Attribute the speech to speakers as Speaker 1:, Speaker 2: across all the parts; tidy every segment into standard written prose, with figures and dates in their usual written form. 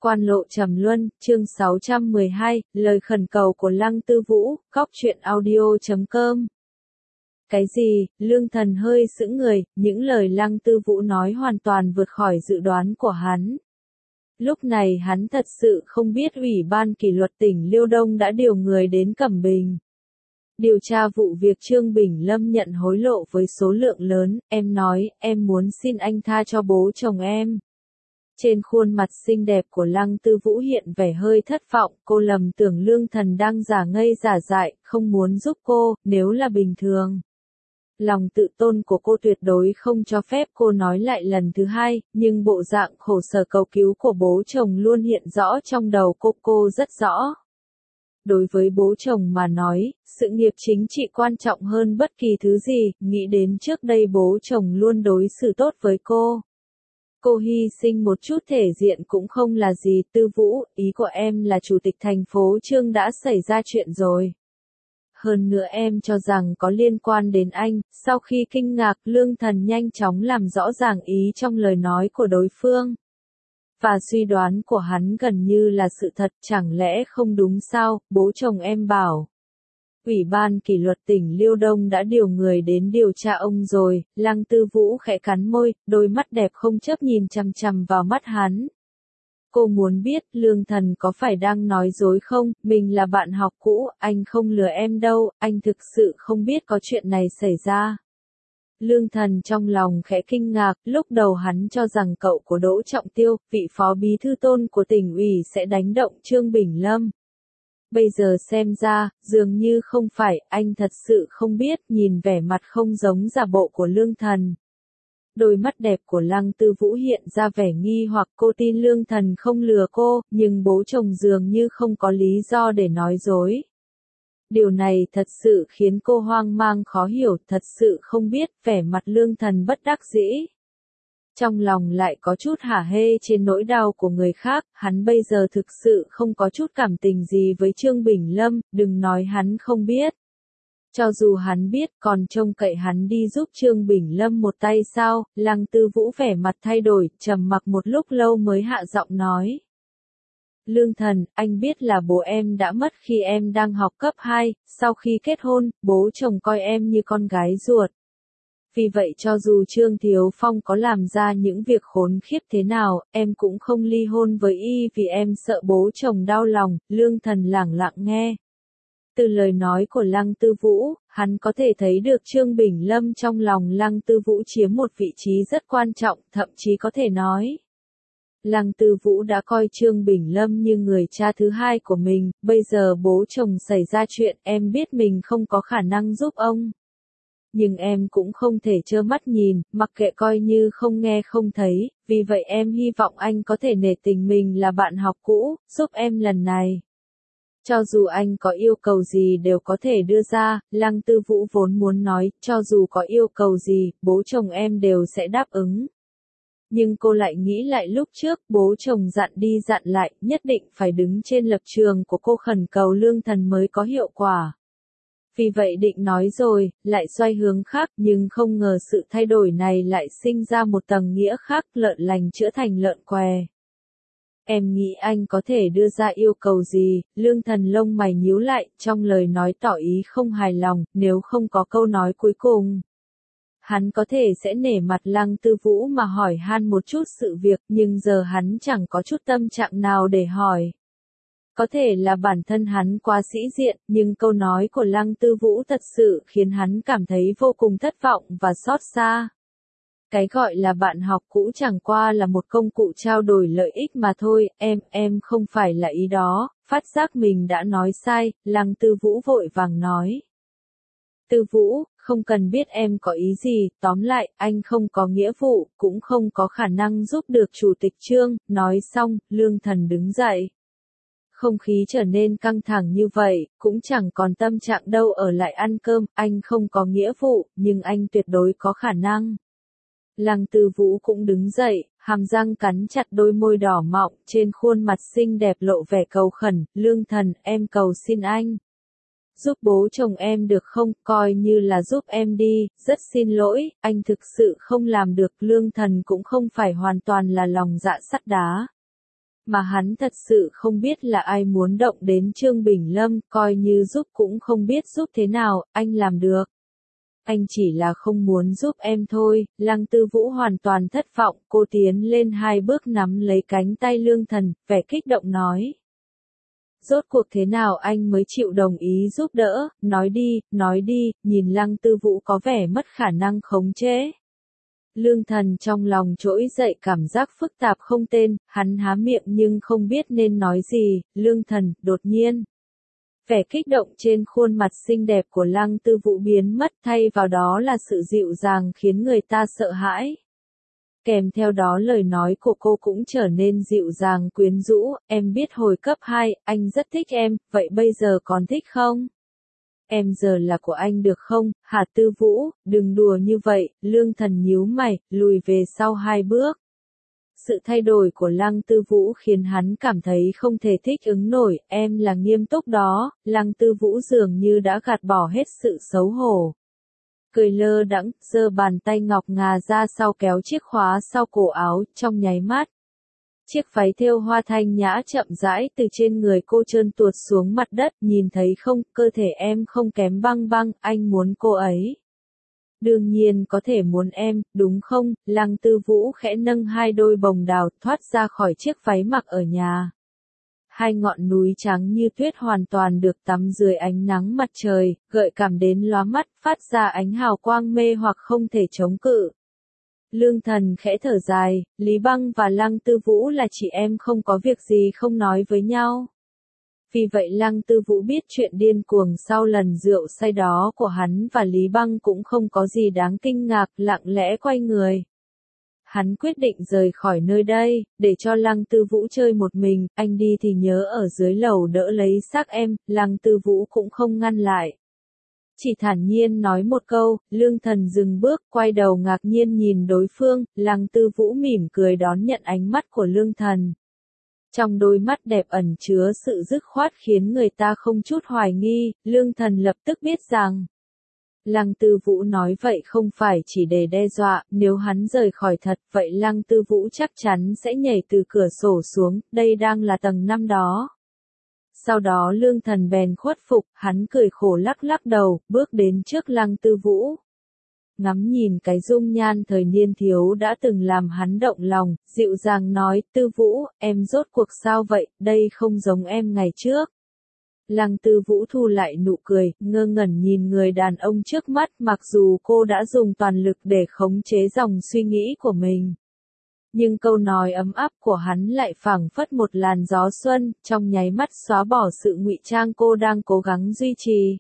Speaker 1: Quan lộ trầm luân, chương 612, lời khẩn cầu của Lăng Tư Vũ, góc truyện audio.com. Cái gì? Lương Thần hơi sững người, những lời Lăng Tư Vũ nói hoàn toàn vượt khỏi dự đoán của hắn. Lúc này hắn thật sự không biết Ủy ban kỷ luật tỉnh Liêu Đông đã điều người đến Cẩm Bình. Điều tra vụ việc Trương Bình Lâm nhận hối lộ với số lượng lớn, em nói, em muốn xin anh tha cho bố chồng em. Trên khuôn mặt xinh đẹp của Lăng Tư Vũ hiện vẻ hơi thất vọng, cô lầm tưởng Lương Thần đang giả ngây giả dại, không muốn giúp cô, nếu là bình thường. Lòng tự tôn của cô tuyệt đối không cho phép cô nói lại lần thứ hai, nhưng bộ dạng khổ sở cầu cứu của bố chồng luôn hiện rõ trong đầu cô rất rõ. Đối với bố chồng mà nói, sự nghiệp chính trị quan trọng hơn bất kỳ thứ gì, nghĩ đến trước đây bố chồng luôn đối xử tốt với cô. Cô hy sinh một chút thể diện cũng không là gì. Tư Vũ, ý của em là chủ tịch thành phố Trương đã xảy ra chuyện rồi. Hơn nữa em cho rằng có liên quan đến anh. Sau khi kinh ngạc, Lương Thần nhanh chóng làm rõ ràng ý trong lời nói của đối phương. Và suy đoán của hắn gần như là sự thật, chẳng lẽ không đúng sao? Bố chồng em bảo. Ủy ban kỷ luật tỉnh Liêu Đông đã điều người đến điều tra ông rồi. Lăng Tư Vũ khẽ cắn môi, đôi mắt đẹp không chớp nhìn chằm chằm vào mắt hắn. Cô muốn biết Lương Thần có phải đang nói dối không? Mình là bạn học cũ, anh không lừa em đâu, anh thực sự không biết có chuyện này xảy ra. Lương Thần trong lòng khẽ kinh ngạc, lúc đầu hắn cho rằng cậu của Đỗ Trọng Tiêu, vị phó bí thư tôn của tỉnh ủy sẽ đánh động Trương Bình Lâm. Bây giờ xem ra, dường như không phải, anh thật sự không biết, nhìn vẻ mặt không giống giả bộ của Lương Thần. Đôi mắt đẹp của Lăng Tư Vũ hiện ra vẻ nghi hoặc, cô tin Lương Thần không lừa cô, nhưng bố chồng dường như không có lý do để nói dối. Điều này thật sự khiến cô hoang mang khó hiểu, thật sự không biết, vẻ mặt Lương Thần bất đắc dĩ. Trong lòng lại có chút hả hê trên nỗi đau của người khác, hắn bây giờ thực sự không có chút cảm tình gì với Trương Bình Lâm, đừng nói hắn không biết. Cho dù hắn biết còn trông cậy hắn đi giúp Trương Bình Lâm một tay sao? Lăng Tư Vũ vẻ mặt thay đổi, trầm mặc một lúc lâu mới hạ giọng nói. Lương Thần, anh biết là bố em đã mất khi em đang học cấp 2, sau khi kết hôn, bố chồng coi em như con gái ruột. Vì vậy cho dù Trương Thiếu Phong có làm ra những việc khốn khiếp thế nào, em cũng không ly hôn với y vì em sợ bố chồng đau lòng. Lương Thần lẳng lặng nghe. Từ lời nói của Lăng Tư Vũ, hắn có thể thấy được Trương Bình Lâm trong lòng Lăng Tư Vũ chiếm một vị trí rất quan trọng, thậm chí có thể nói. Lăng Tư Vũ đã coi Trương Bình Lâm như người cha thứ hai của mình, bây giờ bố chồng xảy ra chuyện, em biết mình không có khả năng giúp ông. Nhưng em cũng không thể trơ mắt nhìn, mặc kệ coi như không nghe không thấy, vì vậy em hy vọng anh có thể nể tình mình là bạn học cũ, giúp em lần này. Cho dù anh có yêu cầu gì đều có thể đưa ra, Lăng Tư Vũ vốn muốn nói, cho dù có yêu cầu gì, bố chồng em đều sẽ đáp ứng. Nhưng cô lại nghĩ lại lúc trước, bố chồng dặn đi dặn lại, nhất định phải đứng trên lập trường của cô khẩn cầu Lương Thần mới có hiệu quả. Vì vậy định nói rồi, lại xoay hướng khác, nhưng không ngờ sự thay đổi này lại sinh ra một tầng nghĩa khác, lợn lành chữa thành lợn què. Em nghĩ anh có thể đưa ra yêu cầu gì? Lương Thần lông mày nhíu lại, trong lời nói tỏ ý không hài lòng, nếu không có câu nói cuối cùng. Hắn có thể sẽ nể mặt Lăng Tư Vũ mà hỏi han một chút sự việc, nhưng giờ hắn chẳng có chút tâm trạng nào để hỏi. Có thể là bản thân hắn quá sĩ diện, nhưng câu nói của Lăng Tư Vũ thật sự khiến hắn cảm thấy vô cùng thất vọng và xót xa. Cái gọi là bạn học cũ chẳng qua là một công cụ trao đổi lợi ích mà thôi, em không phải là ý đó. Phát giác mình đã nói sai, Lăng Tư Vũ vội vàng nói. Tư Vũ, không cần biết em có ý gì, tóm lại, anh không có nghĩa vụ, cũng không có khả năng giúp được Chủ tịch Trương. Nói xong, Lương Thần đứng dậy. Không khí trở nên căng thẳng như vậy, cũng chẳng còn tâm trạng đâu ở lại ăn cơm, anh không có nghĩa vụ, nhưng anh tuyệt đối có khả năng. Lăng Tư Vũ cũng đứng dậy, hàm răng cắn chặt đôi môi đỏ mọng, trên khuôn mặt xinh đẹp lộ vẻ cầu khẩn. Lương Thần, em cầu xin anh. Giúp bố chồng em được không, coi như là giúp em đi, rất xin lỗi, anh thực sự không làm được. Lương Thần cũng không phải hoàn toàn là lòng dạ sắt đá. mà hắn thật sự không biết là ai muốn động đến Trương Bình Lâm, coi như giúp cũng không biết giúp thế nào, anh làm được. Anh chỉ là không muốn giúp em thôi. Lăng Tư Vũ hoàn toàn thất vọng, cô tiến lên 2 bước nắm lấy cánh tay Lương Thần, vẻ kích động nói. Rốt cuộc thế nào anh mới chịu đồng ý giúp đỡ, nói đi, nhìn Lăng Tư Vũ có vẻ mất khả năng khống chế. Lương Thần trong lòng trỗi dậy cảm giác phức tạp không tên, hắn há miệng nhưng không biết nên nói gì. Lương Thần, đột nhiên. Vẻ kích động trên khuôn mặt xinh đẹp của Lăng Tư Vũ biến mất, thay vào đó là sự dịu dàng khiến người ta sợ hãi. Kèm theo đó lời nói của cô cũng trở nên dịu dàng quyến rũ, em biết hồi cấp 2, anh rất thích em, vậy bây giờ còn thích không? Em giờ là của anh được không? Hà Tư Vũ, đừng đùa như vậy. Lương Thần nhíu mày, lùi về sau 2 bước. Sự thay đổi của Lăng Tư Vũ khiến hắn cảm thấy không thể thích ứng nổi, em là nghiêm túc đó. Lăng Tư Vũ dường như đã gạt bỏ hết sự xấu hổ. Cười lơ đãng, giơ bàn tay ngọc ngà ra sau kéo chiếc khóa sau cổ áo, trong nháy mắt. Chiếc váy thêu hoa thanh nhã chậm rãi từ trên người cô trơn tuột xuống mặt đất, nhìn thấy không, cơ thể em không kém Băng Băng, anh muốn cô ấy. Đương nhiên có thể muốn em, đúng không? Lăng Tư Vũ khẽ nâng 2 đôi bồng đào thoát ra khỏi chiếc váy mặc ở nhà. 2 ngọn núi trắng như tuyết hoàn toàn được tắm dưới ánh nắng mặt trời, gợi cảm đến lóa mắt, phát ra ánh hào quang mê hoặc không thể chống cự. Lương Thần khẽ thở dài, Lý Băng và Lăng Tư Vũ là chị em không có việc gì không nói với nhau. Vì vậy Lăng Tư Vũ biết chuyện điên cuồng sau lần rượu say đó của hắn và Lý Băng cũng không có gì đáng kinh ngạc, lặng lẽ quay người. Hắn quyết định rời khỏi nơi đây, để cho Lăng Tư Vũ chơi một mình, anh đi thì nhớ ở dưới lầu đỡ lấy xác em. Lăng Tư Vũ cũng không ngăn lại. Chỉ thản nhiên nói một câu. Lương Thần dừng bước, quay đầu ngạc nhiên nhìn đối phương. Lăng Tư Vũ mỉm cười đón nhận ánh mắt của Lương Thần. Trong đôi mắt đẹp ẩn chứa sự dứt khoát khiến người ta không chút hoài nghi. Lương Thần lập tức biết rằng Lăng Tư Vũ nói vậy không phải chỉ để đe dọa, nếu hắn rời khỏi thật, vậy Lăng Tư Vũ chắc chắn sẽ nhảy từ cửa sổ xuống, đây đang là tầng 5 đó. Sau đó Lương Thần bèn khuất phục, hắn cười khổ lắc lắc đầu, bước đến trước Lăng Tư Vũ. Ngắm nhìn cái dung nhan thời niên thiếu đã từng làm hắn động lòng, dịu dàng nói, Tư Vũ, em rốt cuộc sao vậy, đây không giống em ngày trước. Lăng Tư Vũ thu lại nụ cười, ngơ ngẩn nhìn người đàn ông trước mắt, mặc dù cô đã dùng toàn lực để khống chế dòng suy nghĩ của mình. Nhưng câu nói ấm áp của hắn lại phảng phất một làn gió xuân, trong nháy mắt xóa bỏ sự ngụy trang cô đang cố gắng duy trì.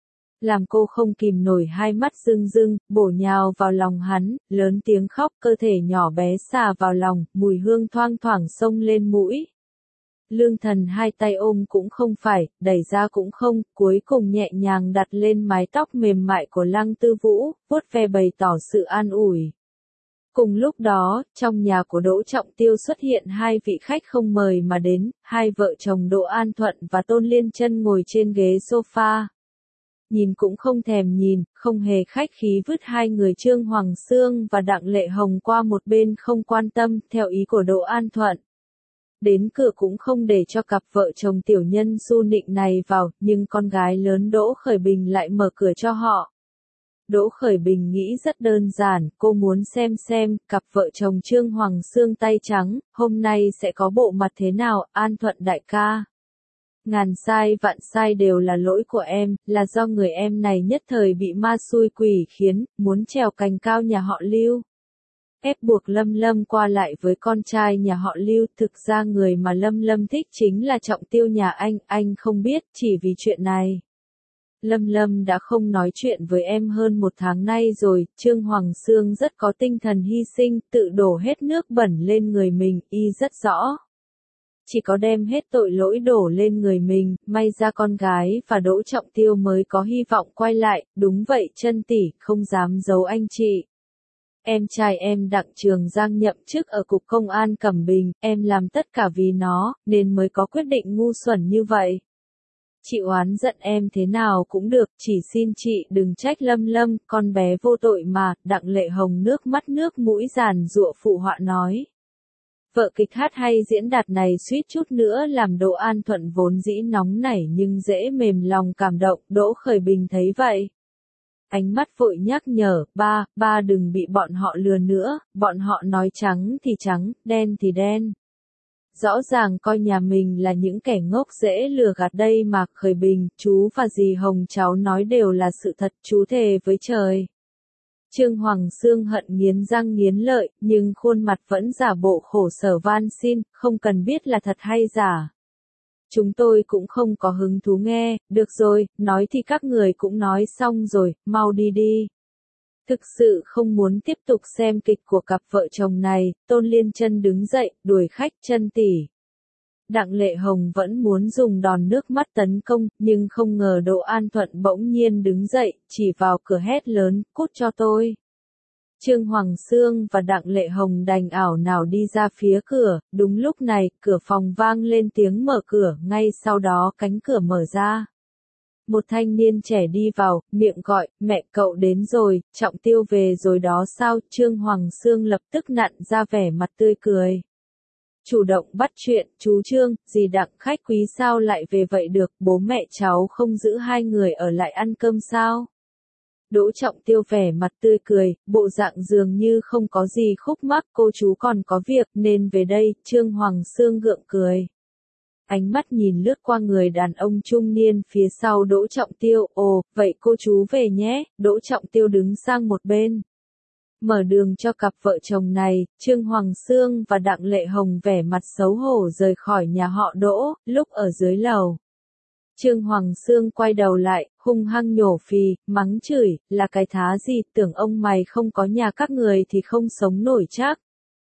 Speaker 1: Làm cô không kìm nổi 2 mắt rưng rưng, bổ nhào vào lòng hắn, lớn tiếng khóc, cơ thể nhỏ bé xà vào lòng, mùi hương thoang thoảng xông lên mũi. Lương Thần 2 tay ôm cũng không phải, đẩy ra cũng không, cuối cùng nhẹ nhàng đặt lên mái tóc mềm mại của Lăng Tư Vũ, vuốt ve bày tỏ sự an ủi. Cùng lúc đó, trong nhà của Đỗ Trọng Tiêu xuất hiện 2 vị khách không mời mà đến, 2 vợ chồng Đỗ An Thuận và Tôn Liên Chân ngồi trên ghế sofa. Nhìn cũng không thèm nhìn, không hề khách khí vứt 2 người Trương Hoàng Xương và Đặng Lệ Hồng qua một bên không quan tâm, theo ý của Đỗ An Thuận. Đến cửa cũng không để cho cặp vợ chồng tiểu nhân su nịnh này vào, nhưng con gái lớn Đỗ Khởi Bình lại mở cửa cho họ. Đỗ Khởi Bình nghĩ rất đơn giản, cô muốn xem, cặp vợ chồng Trương Hoàng Xương tay trắng, hôm nay sẽ có bộ mặt thế nào, An Thuận đại ca. Ngàn sai vạn sai đều là lỗi của em, là do người em này nhất thời bị ma xui quỷ khiến, muốn trèo cành cao nhà họ Lưu. Ép buộc Lâm Lâm qua lại với con trai nhà họ Lưu, thực ra người mà Lâm Lâm thích chính là Trọng Tiêu nhà anh không biết, chỉ vì chuyện này. Lâm Lâm đã không nói chuyện với em hơn 1 tháng nay rồi, Trương Hoàng Xương rất có tinh thần hy sinh, tự đổ hết nước bẩn lên người mình, y rất rõ. Chỉ có đem hết tội lỗi đổ lên người mình, may ra con gái và Đỗ Trọng Tiêu mới có hy vọng quay lại, đúng vậy Chân tỷ, không dám giấu anh chị. Em trai em Đặng Trường Giang nhậm chức ở Cục Công an Cẩm Bình, em làm tất cả vì nó, nên mới có quyết định ngu xuẩn như vậy. Chị oán giận em thế nào cũng được, chỉ xin chị đừng trách Lâm Lâm, con bé vô tội mà. Đặng Lệ Hồng nước mắt nước mũi giàn giụa phụ họa nói. Vở kịch hát hay diễn đạt này suýt chút nữa làm Đỗ An Thuận vốn dĩ nóng nảy nhưng dễ mềm lòng cảm động, Đỗ Khởi Bình thấy vậy. Ánh mắt vội nhắc nhở, ba đừng bị bọn họ lừa nữa, bọn họ nói trắng thì trắng, đen thì đen. Rõ ràng coi nhà mình là những kẻ ngốc dễ lừa gạt đây mà. Khởi Bình, chú và dì Hồng cháu nói đều là sự thật, chú thề với trời. Trương Hoàng Xương hận nghiến răng nghiến lợi, nhưng khuôn mặt vẫn giả bộ khổ sở van xin, không cần biết là thật hay giả. Chúng tôi cũng không có hứng thú nghe, được rồi, nói thì các người cũng nói xong rồi, mau đi đi. Thực sự không muốn tiếp tục xem kịch của cặp vợ chồng này, Tôn Liên Chân đứng dậy, đuổi khách. Chân tỷ. Đặng Lệ Hồng vẫn muốn dùng đòn nước mắt tấn công, nhưng không ngờ Đỗ An Thuận bỗng nhiên đứng dậy, chỉ vào cửa hét lớn, cút cho tôi. Trương Hoàng Xương và Đặng Lệ Hồng đành ảo nào đi ra phía cửa, đúng lúc này, cửa phòng vang lên tiếng mở cửa, ngay sau đó cánh cửa mở ra. Một thanh niên trẻ đi vào, miệng gọi, mẹ cậu đến rồi, Trọng Tiêu về rồi đó sao? Trương Hoàng Xương lập tức nặn ra vẻ mặt tươi cười. Chủ động bắt chuyện, chú Trương, dì Đặng khách quý sao lại về vậy được, bố mẹ cháu không giữ hai người ở lại ăn cơm sao? Đỗ Trọng Tiêu vẻ mặt tươi cười, bộ dạng dường như không có gì khúc mắc, cô chú còn có việc nên về đây. Trương Hoàng Xương gượng cười. Ánh mắt nhìn lướt qua người đàn ông trung niên phía sau Đỗ Trọng Tiêu, ồ, vậy cô chú về nhé. Đỗ Trọng Tiêu đứng sang một bên. Mở đường cho cặp vợ chồng này, Trương Hoàng Xương và Đặng Lệ Hồng vẻ mặt xấu hổ rời khỏi nhà họ Đỗ. Lúc ở dưới lầu, Trương Hoàng Xương quay đầu lại, hung hăng nhổ phì, mắng chửi, là cái thá gì, tưởng ông mày không có nhà các người thì không sống nổi chắc.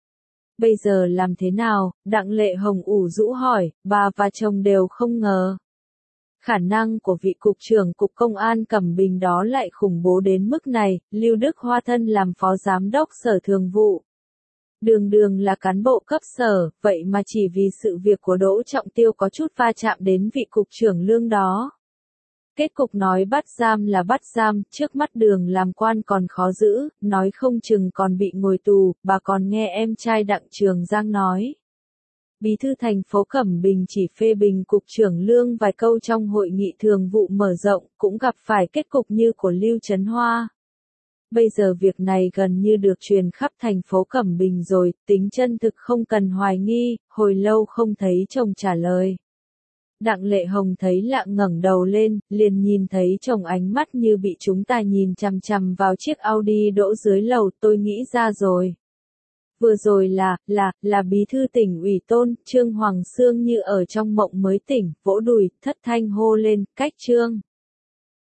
Speaker 1: Bây giờ làm thế nào? Đặng Lệ Hồng ủ rũ hỏi, bà và chồng đều không ngờ. Khả năng của vị cục trưởng cục công an Cẩm Bình đó lại khủng bố đến mức này. Lưu Đức Hoa thân làm phó giám đốc sở thường vụ. Đường đường là cán bộ cấp sở, vậy mà chỉ vì sự việc của Đỗ Trọng Tiêu có chút va chạm đến vị cục trưởng lương đó. Kết cục nói bắt giam là bắt giam, trước mắt đường làm quan còn khó giữ, nói không chừng còn bị ngồi tù. Bà còn nghe em trai Đặng Trường Giang nói. Bí thư thành phố Cẩm Bình chỉ phê bình cục trưởng lương vài câu trong hội nghị thường vụ mở rộng, cũng gặp phải kết cục như của Lưu Chấn Hoa. Bây giờ việc này gần như được truyền khắp thành phố Cẩm Bình rồi, tính chân thực không cần hoài nghi, hồi lâu không thấy chồng trả lời. Đặng Lệ Hồng thấy lạ ngẩng đầu lên, liền nhìn thấy chồng ánh mắt như bị chúng ta nhìn chằm chằm vào chiếc Audi đỗ dưới lầu. Tôi nghĩ ra rồi. Vừa rồi là bí thư tỉnh ủy Tôn. Trương Hoàng Xương như ở trong mộng mới tỉnh, vỗ đùi, thất thanh hô lên, cách Trương.